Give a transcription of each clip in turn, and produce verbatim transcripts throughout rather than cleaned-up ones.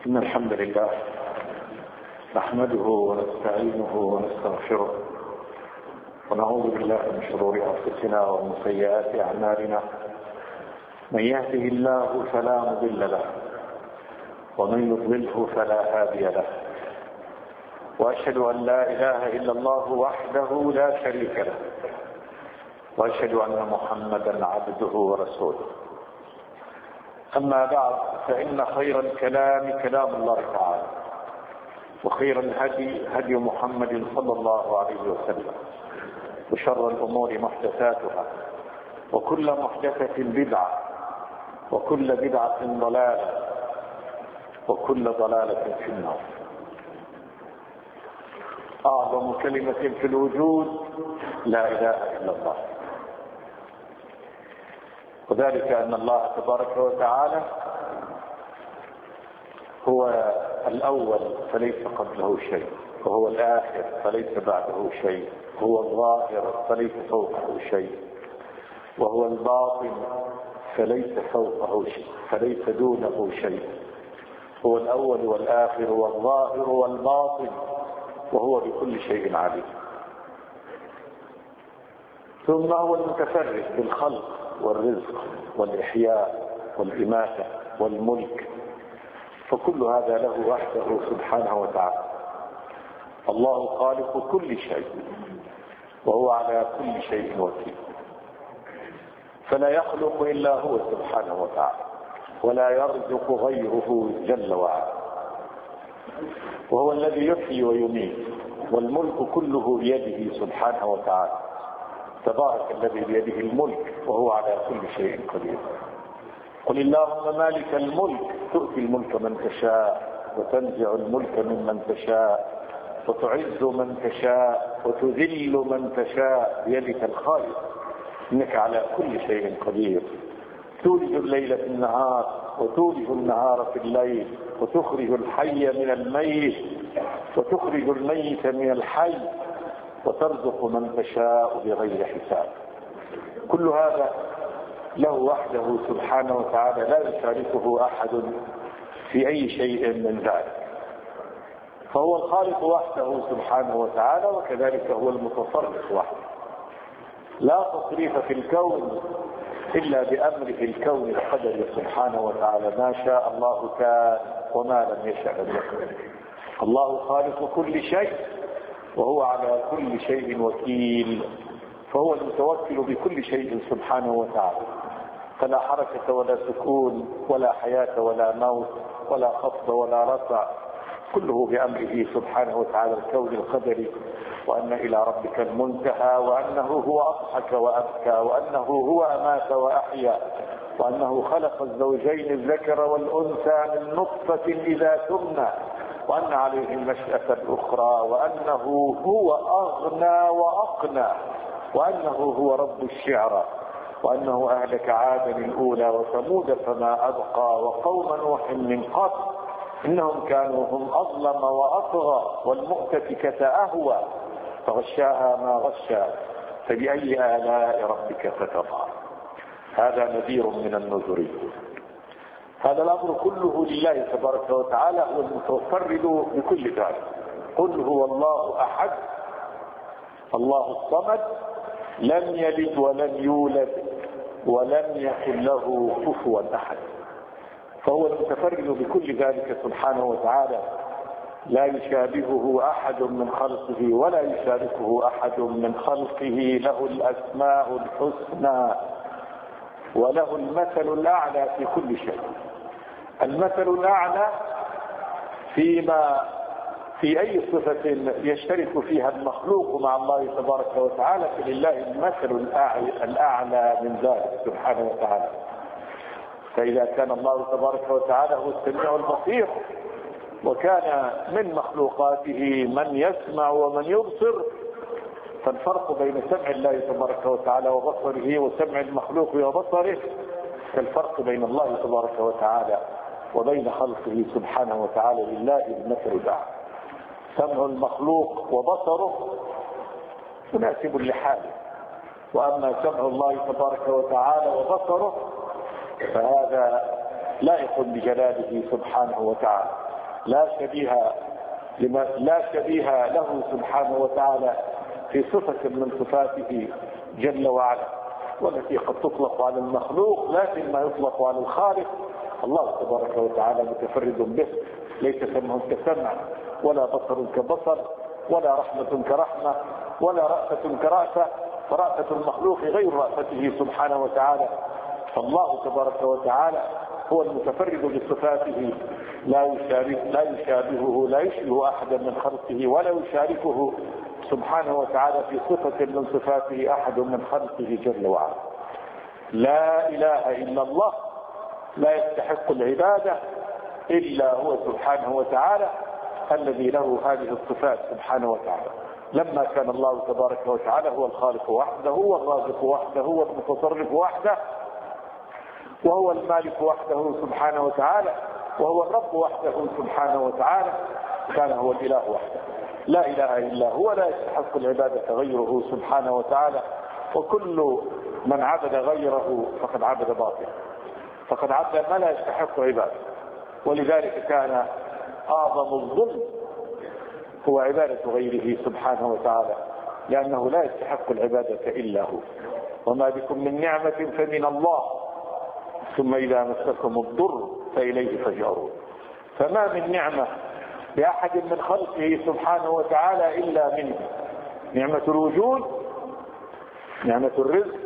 إن الحمد لله نحمده ونستعينه ونستغفره ونعوذ بالله من شرور أنفسنا ومن سيئات أعمالنا. من يهده الله فلا مضل له ومن يضلله فلا هادي له، وأشهد أن لا إله إلا الله وحده لا شريك له، وأشهد أن محمدا عبده ورسوله. أما بعد، فإن خير الكلام كلام الله تعالى، وخير الهدي هدي محمد صلى الله عليه وسلم، وشر الأمور محدثاتها، وكل محدثة بدعة، وكل بدعة ضلالة، وكل ضلالة في النار. أعظم كلمة في الوجود لا إله إلا الله، وذلك أن الله تبارك وتعالى هو الأول فليس قبله شيء، وهو الآخر فليس بعده شيء، هو الظاهر فليس فوقه شيء، وهو الباطن فليس فوقه شيء، فليس دونه شيء. هو الأول والآخر والظاهر والباطن، وهو بكل شيء عليم. ثم هو المتفرد بالخلق والرزق والإحياء والإماتة والملك، فكل هذا له وحده سبحانه وتعالى. الله خالق كل شيء، وهو على كل شيء وكيل، فلا يخلق إلا هو سبحانه وتعالى، ولا يرزق غيره جل وعلا. وهو الذي يحيي ويميت، والملك كله بيده سبحانه وتعالى. تبارك الذي بيده الملك وهو على كل شيء قدير. قل اللهم مالك الملك تؤتي الملك من تشاء، وتنزع الملك ممن تشاء، وتعز من تشاء، وتذل من تشاء، بيدك الخير، إنك على كل شيء قدير. تولج الليل في النهار، وتولج النهار في الليل، وتخرج الحي من الميت، وتخرج الميت من الحي، وترزق من تشاء بغير حساب. كل هذا له وحده سبحانه وتعالى، لا يشاركه أحد في أي شيء من ذلك. فهو الخالق وحده سبحانه وتعالى، وكذلك هو المتصرف وحده. لا تصريف في الكون إلا بأمره الكون القدري سبحانه وتعالى. ما شاء الله كان، وما لم يشأ لم يكن. الله خالق كل شيء، وهو على كل شيء وكيل، فهو المتوكل بكل شيء سبحانه وتعالى. فلا حركة ولا سكون، ولا حياة ولا موت، ولا خفض ولا رفع، كله بأمره سبحانه وتعالى الكون القدري. وأن إلى ربك المنتهى، وأنه هو أضحك وأبكى، وأنه هو أمات وأحيا، وأنه خلق الزوجين الذكر والأنثى من نطفة إذا تمنى، وأن عليه المشأة الأخرى، وأنه هو أغنى وأقنى، وأنه هو رب الشعرى، وأنه أهلك عادا الأولى وثمود فما أبقى، وقوم نوح من قبل إنهم كانوا هم أظلم وأطغى، والمؤتفكة أهوى فغشاها ما غشا، فبأي آلاء ربك تتضحى. هذا نذير من النذر. هذا الأمر كله لله تبارك وتعالى، هو المتفرد بكل ذلك. قل هو الله أحد الله الصمد، لم يلد ولم يولد ولم يكن له كفوا أحد. فهو المتفرد بكل ذلك سبحانه وتعالى، لا يشابهه أحد من خلقه، ولا يشاركه أحد من خلقه. له الأسماء الحسنى، وله المثل الأعلى في كل شيء. المثل الأعلى فيما في أي صفة يشترك فيها المخلوق مع الله تبارك وتعالى، فلله المثل الأعلى من ذلك سبحانه وتعالى. فإذا كان الله تبارك وتعالى هو السميع البصير، وكان من مخلوقاته من يسمع ومن يبصر، فالفرق بين سمع الله تبارك وتعالى وبصره وسمع المخلوق وبصره كالفرق بين الله تبارك وتعالى وبين خلقه سبحانه وتعالى. لله المثل الأعلى. سمع المخلوق وبصره مناسب لحاله، وأما سمع الله تبارك وتعالى وبصره فهذا لائق بجلاله سبحانه وتعالى. لا شبيه لما لا شبيه له سبحانه وتعالى في صفة من صفاته جل وعلا، والتي قد تطلق على المخلوق لكن ما يطلق على الخالق. الله تبارك وتعالى متفرد به، ليس سمع كسمع، ولا بصر كبصر، ولا رحمة كرحمة، ولا رأفة كرأفة، فرأفة المخلوق غير رأفته سبحانه وتعالى. فالله تبارك وتعالى هو المتفرد بصفاته، لا يشارك لا يشابهه لا يشبه أحدا من خلقه، ولا يشاركه سبحانه وتعالى في صفة من صفاته أحد من خلقه جل وعلا. لا إله إلا الله، لا يستحق العبادة إلا هو سبحانه وتعالى الذي له هذه الصفات سبحانه وتعالى. لما كان الله تبارك وتعالى هو الخالق وحده، هو الرازق وحده، هو المتصرف وحده، وهو المالك وحده سبحانه وتعالى، وهو الرب وحده سبحانه وتعالى، كان هو الإله وحده لا إله إلا هو، لا يستحق العبادة غيره سبحانه وتعالى. وكل من عبد غيره فقد عبد باطلا، فقد عبد ما لا يستحق عباده. ولذلك كان أعظم الظلم هو عبادة غيره سبحانه وتعالى، لأنه لا يستحق العبادة إلا هو. وما بكم من نعمة فمن الله، ثم إذا مسكم الضر فإليه تجأرون. فما من نعمة لأحد من خلقه سبحانه وتعالى إلا منه. نعمة الوجود، نعمة الرزق،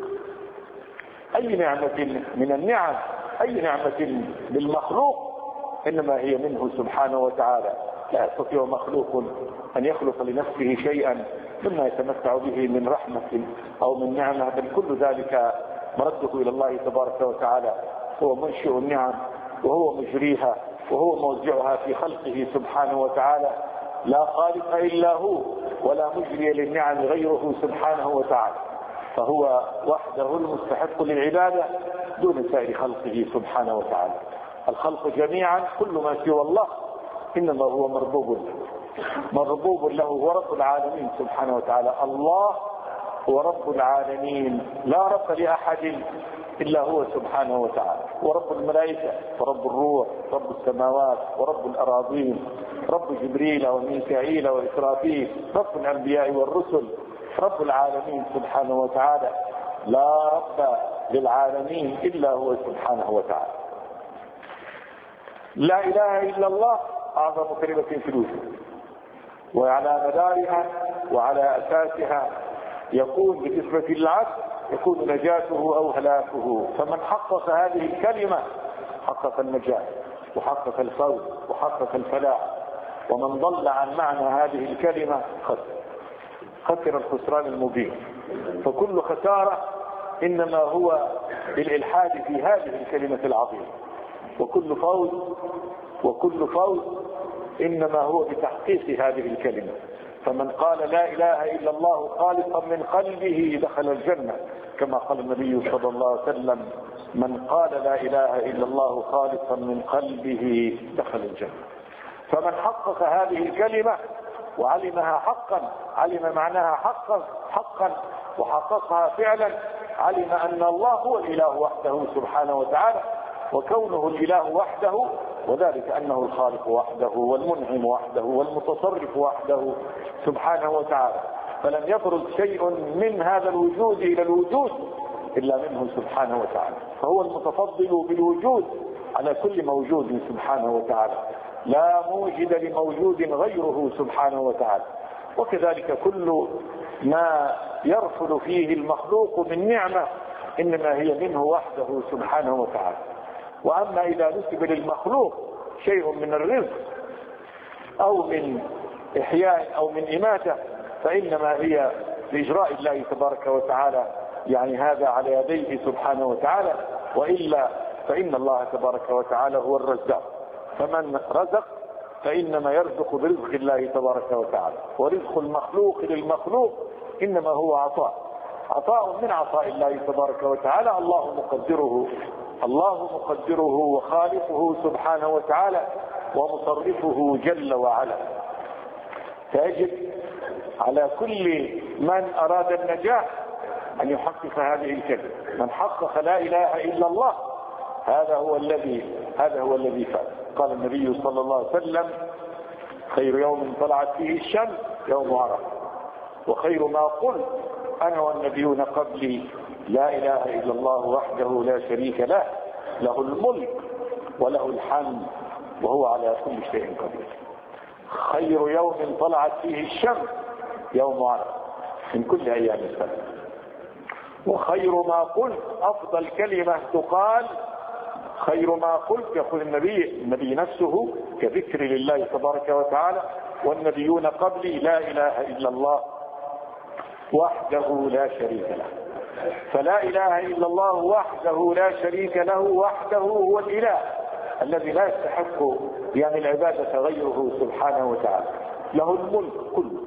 أي نعمة من النعم، أي نعمة للمخلوق إنما هي منه سبحانه وتعالى. لا يستطيع مخلوق أن يخلق لنفسه شيئا مما يتمتع به من رحمة أو من نعمة، بل كل ذلك مرده إلى الله تبارك وتعالى. هو منشئ النعم، وهو مجريها، وهو موزعها في خلقه سبحانه وتعالى. لا خالق إلا هو، ولا مجري للنعم غيره سبحانه وتعالى. فهو وحده المستحق للعبادة دون سائر خلقه سبحانه وتعالى. الخلق جميعا كل ما سوى الله إنما هو مربوب له، مربوب له، هو رب العالمين سبحانه وتعالى. الله هو رب العالمين، لا رب لأحد إلا هو سبحانه وتعالى. ورب الملائكة، ورب الروح، رب السماوات، ورب الأراضين، رب جبريل وميكائيل وإسرافيل، رب الأنبياء والرسل، رب العالمين سبحانه وتعالى. لا رب للعالمين إلا هو سبحانه وتعالى. لا إله إلا الله أعظم كلمة في الوجود، وعلى مدارها وعلى أساسها يكون بالنسبة للعبد يكون نجاته أو هلاكه. فمن حقق هذه الكلمة حقق النجاة، وحقق الفوز، وحقق الفلاح. ومن ضل عن معنى هذه الكلمة خسر، خسر الخسران المبين. فكل خسارة إنما هو بالإلحاد في هذه الكلمة العظيمة، وكل فوز وكل فوز إنما هو بتحقيق هذه الكلمة. فمن قال لا إله إلا الله خالصا من قلبه دخل الجنة، كما قال النبي صلى الله عليه وسلم: من قال لا إله إلا الله خالصا من قلبه دخل الجنة. فمن حقق هذه الكلمة وعلمها حقا، علم معناها حقا حقا وحققها فعلا، علم أن الله هو الإله وحده سبحانه وتعالى، وكونه الإله وحده وذلك أنه الخالق وحده، والمنعم وحده، والمتصرف وحده سبحانه وتعالى. فلم يبرز شيء من هذا الوجود إلى الوجود إلا منه سبحانه وتعالى. فهو المتفضل بالوجود على كل موجود سبحانه وتعالى، لا موجد لموجود غيره سبحانه وتعالى. وكذلك كل ما يرفض فيه المخلوق من نعمة إنما هي منه وحده سبحانه وتعالى. وأما إذا نسب للمخلوق شيء من الرزق أو من إحياء أو من إماتة فإنما هي لإجراء الله تبارك وتعالى، يعني هذا على يديه سبحانه وتعالى. وإلا فإن الله تبارك وتعالى هو الرزاق، فمن رزق فإنما يرزق برزق الله تبارك وتعالى. ورزق المخلوق للمخلوق إنما هو عطاء، عطاء من عطاء الله تبارك وتعالى. الله مقدره الله مقدره وخالقه سبحانه وتعالى، ومصرفه جل وعلا. فيجب على كل من أراد النجاح أن يحقق هذه الكلمة. من حقق لا إله إلا الله هذا هو الذي هذا هو الذي فاز. قال النبي صلى الله عليه وسلم: خير يوم طلعت فيه الشمس يوم عرفة، وخير ما قلت أنا والنبيون قبلي لا إله إلا الله وحده لا شريك له، له الملك وله الحمد وهو على كل شيء قدير. خير يوم طلعت فيه الشمس يوم عرفة من كل أيام السنة. وخير ما قلت، أفضل كلمة تقال خير ما قلت، يقول النبي النبي نفسه كذكر لله تبارك وتعالى: والنبيون قبلي لا إله إلا الله وحده لا شريك له. فلا إله إلا الله وحده لا شريك له، وحده هو الإله الذي لا يستحق يعني العبادة غيره سبحانه وتعالى. له الملك كله،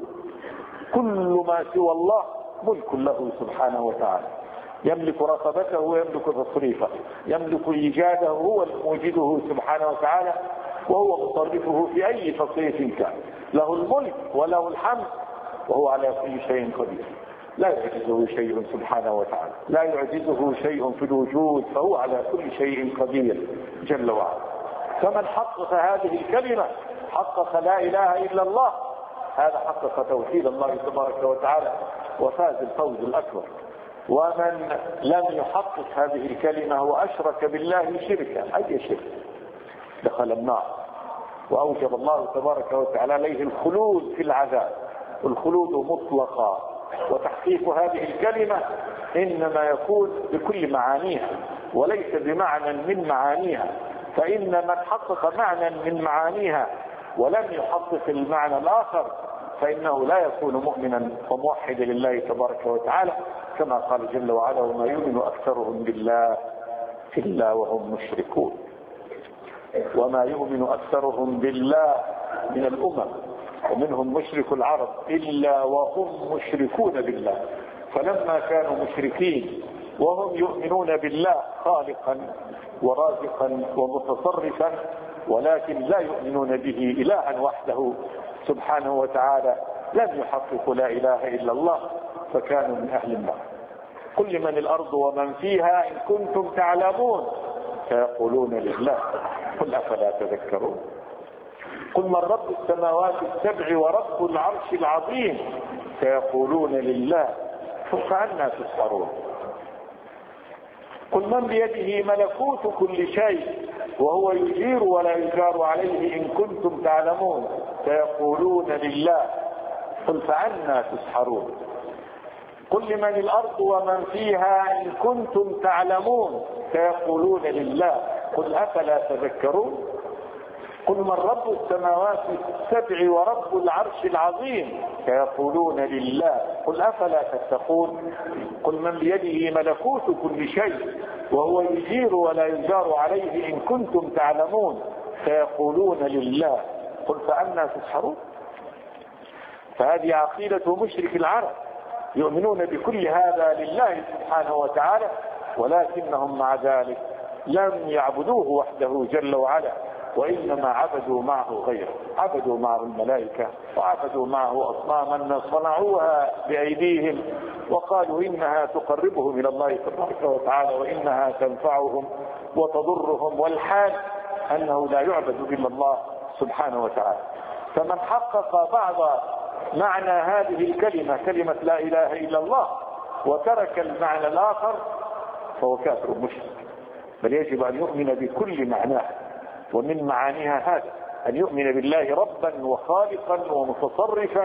كل ما سوى الله ملك له سبحانه وتعالى. يملك رقبته ويملك تصريفه، يملك إيجاده هو موجده سبحانه وتعالى، وهو مصرفه في أي تصريف كان. له الملك وله الحمد وهو على كل شيء قدير. لا يعجزه شيء سبحانه وتعالى، لا يعجزه شيء في الوجود، فهو على كل شيء قدير جل وعلا. فمن حقق هذه الكلمة حقق لا إله إلا الله، هذا حقق توحيد الله تبارك وتعالى وفاز الفوز الأكبر. ومن لم يحقق هذه الكلمة وأشرك بالله شركا، أي شرك، دخل النار، وأوجب الله تبارك وتعالى عليه الخلود في العذاب، والخلود مطلقا. وتحقيق هذه الكلمة إنما يكون بكل معانيها وليس بمعنى من معانيها، فإن من حقق معنى من معانيها ولم يحقق المعنى الآخر فإنه لا يكون مؤمنا وموحدا لله تبارك وتعالى، كما قال جل وعلا: وما يؤمن أكثرهم بالله إلا وهم مشركون. وما يؤمن أكثرهم بالله من الأمم ومنهم مشرك العرب إلا وهم مشركون بالله. فلما كانوا مشركين وهم يؤمنون بالله خالقا ورازقا ومتصرفا، ولكن لا يؤمنون به إلها وحده سبحانه وتعالى، لم يحققوا لا إله إلا الله، فكانوا من أهل النار. قل لمن الأرض ومن فيها إن كنتم تعلمون، فيقولون لله، قل أفلا تذكرون. قل من رب السماوات السبع ورب العرش العظيم، فيقولون لله، فأنى تسحرون. قل من بيده ملكوت كل شيء وهو يجير ولا يجار عليه إن كنتم تعلمون، فيقولون لله، قل فأنى تسحرون. قل لمن الأرض ومن فيها إن كنتم تعلمون، فيقولون لله، قل أفلا تذكرون. قل من رب السماوات السبع ورب العرش العظيم، فيقولون لله، قل أفلا تتقون. قل من بيده ملكوت كل شيء وهو يجير ولا يجار عليه إن كنتم تعلمون، فيقولون لله، قل فأنى تسحرون. فهذه عقيدة مشرك العرب، يؤمنون بكل هذا لله سبحانه وتعالى، ولكنهم مع ذلك لم يعبدوه وحده جل وعلا، وإنما عبدوا معه غيره، عبدوا معه الملائكة وعبدوا معه أصناما صنعوها بأيديهم، وقالوا إنها تقربهم إلى الله تبارك وتعالى وإنها تنفعهم وتضرهم، والحال أنه لا يعبد إلا الله سبحانه وتعالى. فمن حقق بعض معنى هذه الكلمة، كلمة لا إله إلا الله، وترك المعنى الآخر فهو كافر مشرك. بل يجب أن يؤمن بكل معناه، ومن معانيها هذا أن يؤمن بالله ربا وخالقا ومتصرفا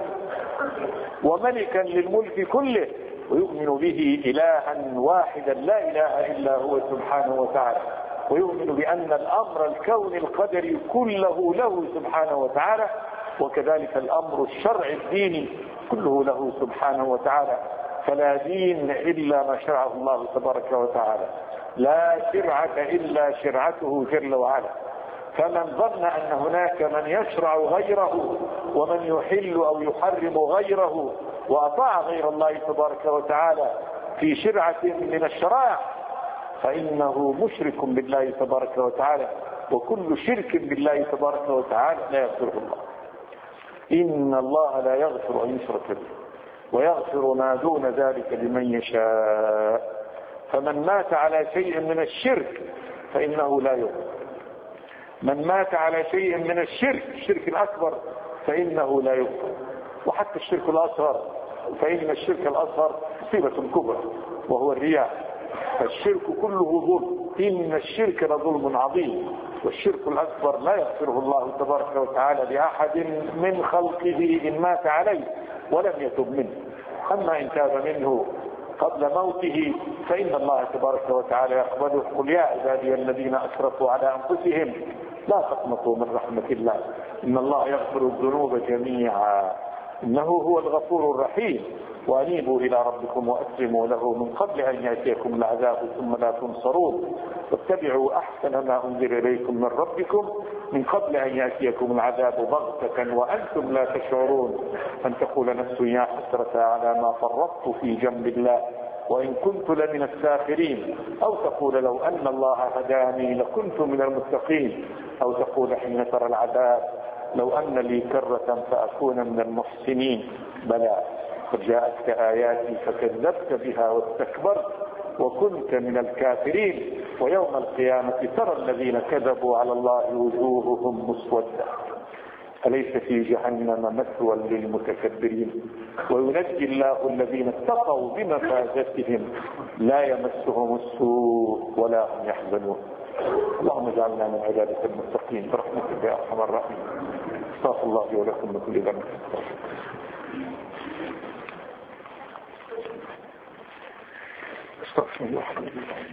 وملكا للملك كله، ويؤمن به إلها واحدا لا إله إلا هو سبحانه وتعالى، ويؤمن بأن الأمر الكوني القدري كله له سبحانه وتعالى، وكذلك الأمر الشرعي الديني كله له سبحانه وتعالى. فلا دين إلا ما شرعه الله تبارك وتعالى، لا شرعة إلا شرعته جل وعلا. فمن ظن أن هناك من يشرع غيره ومن يحل أو يحرم غيره وأطاع غير الله تبارك وتعالى في شرعة من الشرائع، فإنه مشرك بالله تبارك وتعالى، وكل شرك بالله تبارك وتعالى لا يغفره الله. إن الله لا يغفر أن يشرك به ويغفر ما دون ذلك لمن يشاء. فمن مات على شيء من الشرك فإنه لا يغفر. من مات على شيء من الشرك، الشرك الأكبر، فإنه لا يغفر. وحتى الشرك الأصغر، فإن الشرك الأصغر مصيبة كبرى وهو الرياء. فالشرك كله ظلم، إن الشرك لظلم عظيم، والشرك الأكبر لا يغفره الله تبارك وتعالى لأحد من خلقه إن مات عليه ولم يتب منه. أما إن تاب منه قبل موته فإن الله تبارك وتعالى يقبله. قل يا عبادي الذين أسرفوا على أنفسهم لا تقنطوا من رحمة الله إن الله يغفر الذنوب جميعا إنه هو الغفور الرحيم. وأنيبوا إلى ربكم وأسلموا له من قبل أن يأتيكم العذاب ثم لا تنصرون واتبعوا أحسن ما أنزل إليكم من ربكم من قبل أن يأتيكم العذاب بغتة وأنتم لا تشعرون أن تقول نفس يا حسرة على ما فرطت في جنب الله وإن كنت لمن الساخرين أو تقول لو أن الله هداني لكنت من المتقين أو تقول حين ترى العذاب لو أن لي كرة فأكون من المحسنين. بلى قد جاءتك آياتي فكذبت بها واستكبرت وكنت من الكافرين ويوم القيامة ترى الذين كذبوا على الله وجوههم مسودة أليس في جهنم مثوى للمتكبرين وينجي الله الذين اتقوا بمفازتهم لا يمسهم السوء ولا هم يحزنون. اللهم اجعلنا من عبادك المتقين برحمتك يا ارحم الراحمين. استغفر الله لي ولكم من كل ذنب. استغفر الله الحمد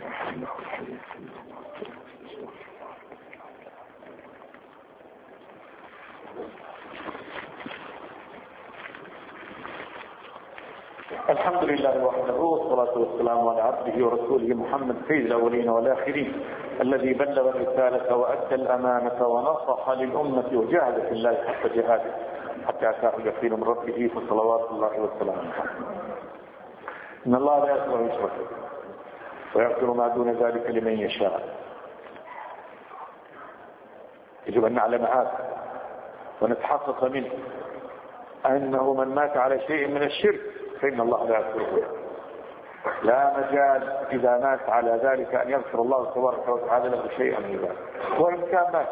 لله وحده والصلاة والسلام على عبده ورسوله محمد سيد الأولين والآخرين الذي بلغ الرسالة وأدى الأمانة ونصح للأمة وجاهد في الله حق جهاده حتى أتاه اليقين من ربه فصلوات الله وسلامه. إن الله لا يغفر أن يشرك ويغفر ما دون ذلك لمن يشاء. يجب أن نعلم هذا ونتحقق منه أنه من مات على شيء من الشرك فإن الله لا يغفره. لا مجال إذا مات على ذلك أن يغفر الله تبارك وتعالى له شيئا من ذلك وإن كان مات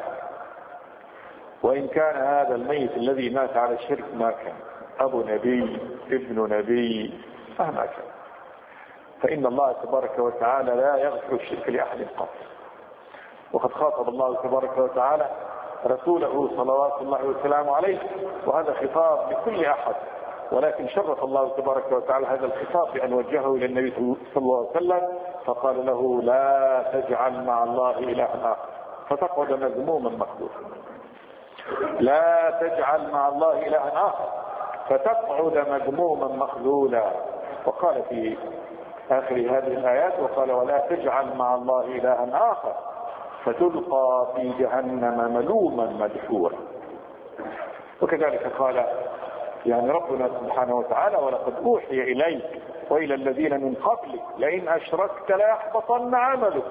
وإن كان هذا الميت الذي مات على الشرك ما كان أبو نبي ابن نبي مهما كان فإن الله تبارك وتعالى لا يغفر الشرك لأحد قط. وقد خاطب الله تبارك وتعالى رسوله صلوات الله وسلامه عليه وهذا خطاب لكل أحد ولكن شرف الله تبارك وتعالى هذا الخطاب بأن وجهه إلى النبي صلى الله عليه وسلم فقال له لا تجعل مع الله إلها آخر فتقعد مذموما مخذولا. لا تجعل مع الله إلها آخر فتقعد مذموما مخذولا. وقال في آخر هذه الآيات وقال ولا تجعل مع الله إلها آخر فتلقى في جهنم ملوما مدحورا. وكذلك قال يعني ربنا سبحانه وتعالى ولقد أوحي إليك وإلى الذين من قبلك لئن أشركت ليحبطن عملك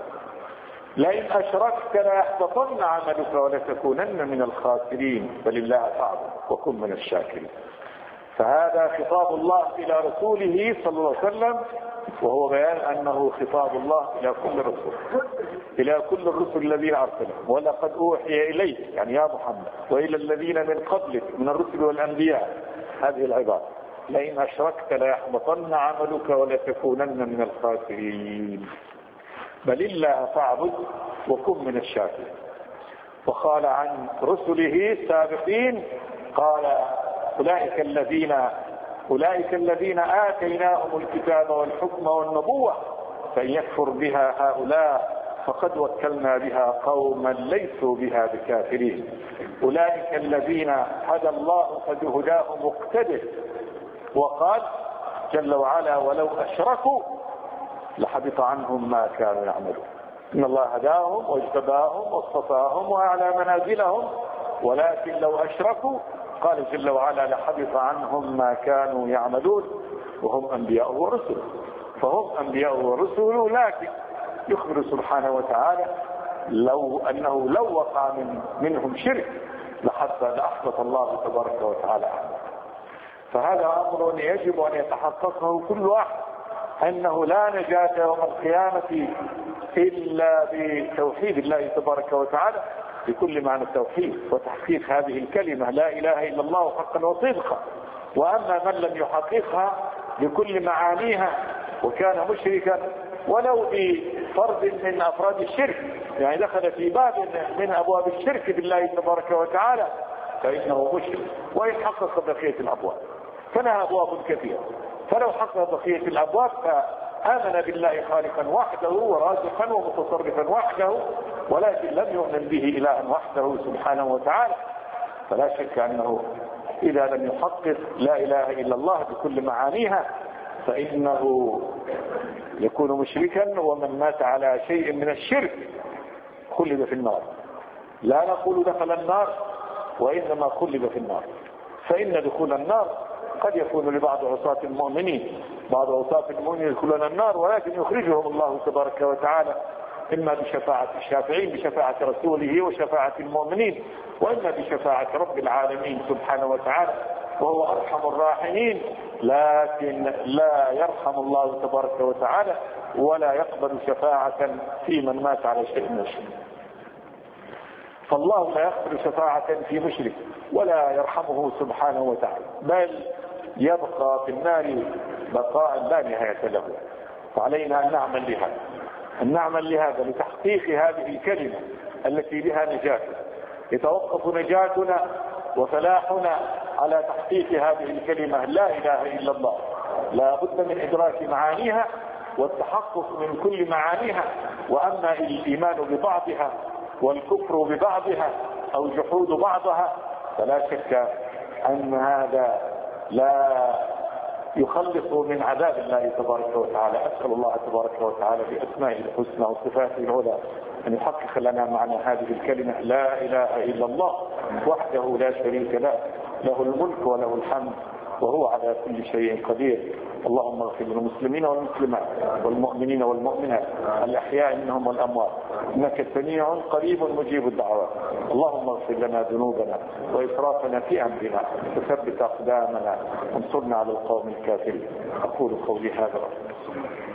لئن أشركت ليحبطن عملك ولتكونن من الخاسرين بل الله فاعبد وكن من الشاكرين. فهذا خطاب الله إلى رسوله صلى الله عليه وسلم وهو بيان أنه خطاب الله إلى كل رسول إلى كل الرسل الذين أرسلهم ولقد أوحي إليك يعني يا محمد وإلى الذين من قبلك من الرسل والأنبياء هذه العبارة لئن أشركت ليحبطن عملك ولتكونن من الخاسرين بل الله فاعبد وكن من الشاكرين. وقال عن رسله السابقين قال أولئك الذين أولئك الذين آتيناهم الكتاب والحكم والنبوة فإن يكفر بها هؤلاء فقد وكلنا بها قوما ليسوا بها بكافرين. أولئك الذين هدى الله فبهداه مقتده. وقال جل وعلا ولو أشركوا لحبط عنهم ما كانوا يعملون. إن الله هداهم واجتباهم واصطفاهم وأعلى منازلهم ولكن لو أشركوا قال جل وعلا لحبط عنهم ما كانوا يعملون وهم أنبياء ورسل. فهم أنبياء ورسل لكن يخبر سبحانه وتعالى لو أنه لو وقع من منهم شرك لأحبط الله تبارك وتعالى عنه. فهذا أمر يجب أن يتحققه كل واحد أنه لا نجاة يوم القيامة إلا بتوحيد الله تبارك وتعالى بكل معنى التوحيد وتحقيق هذه الكلمة لا إله إلا الله حقا وصدقا. وأما من لم يحققها بكل معانيها وكان مشركا ولو بفرد من أفراد الشرك، يعني دخل في باب من أبواب الشرك بالله تبارك وتعالى، فإنه مشرك وإن حقق بقية الأبواب، فلها أبواب كثيرة. فلو حقق بقية الأبواب فآمن بالله خالقا وحده ورازقا ومتصرفا وحده، ولكن لم يؤمن به إلها وحده سبحانه وتعالى. فلا شك أنه إذا لم يحقق لا إله إلا الله بكل معانيها فإنه يكون مشركا، ومن مات على شيء من الشرك خلد في النار. لا نقول دخل النار، وإنما خلد في النار، فإن دخول النار قد يكون لبعض عصاة المؤمنين، بعض عصاة المؤمنين يدخلون النار ولكن يخرجهم الله تبارك وتعالى إما بشفاعة الشافعين بشفاعة رسوله وشفاعة المؤمنين، وإما بشفاعة رب العالمين سبحانه وتعالى، وهو أرحم الراحمين. لكن لا يرحم الله تبارك وتعالى ولا يقبل شفاعة في من مات على شيء من الشرك. فالله لا يقبل شفاعة في مشرك ولا يرحمه سبحانه وتعالى، بل يبقى في النار بقاء لا نهاية له. فعلينا أن نعمل لهذا أن نعمل لهذا لتحقيق هذه الكلمة التي بها نجاتنا. يتوقف نجاتنا وفلاحنا على تحقيق هذه الكلمة لا إله إلا الله. لا بد من إدراك معانيها والتحقق من كل معانيها. وأما الإيمان ببعضها والكفر ببعضها أو جحود بعضها فلا شك أن هذا لا يخلص من عذاب الله تبارك وتعالى. أسأل الله تبارك وتعالى بأسمائه الحسنى وصفاته العلى أن يحقق لنا معنى هذه الكلمة لا إله إلا الله وحده لا شريك له، له الملك وله الحمد وهو على كل شيء قدير. اللهم اغفر للمسلمين والمسلمات والمؤمنين والمؤمنات الأحياء منهم والأموات، إنك سميع قريب مجيب الدعوات. اللهم اغفر لنا ذنوبنا وإسرافنا في أمرنا وثبت أقدامنا وانصرنا على القوم الكافرين. أقول قولي هذا.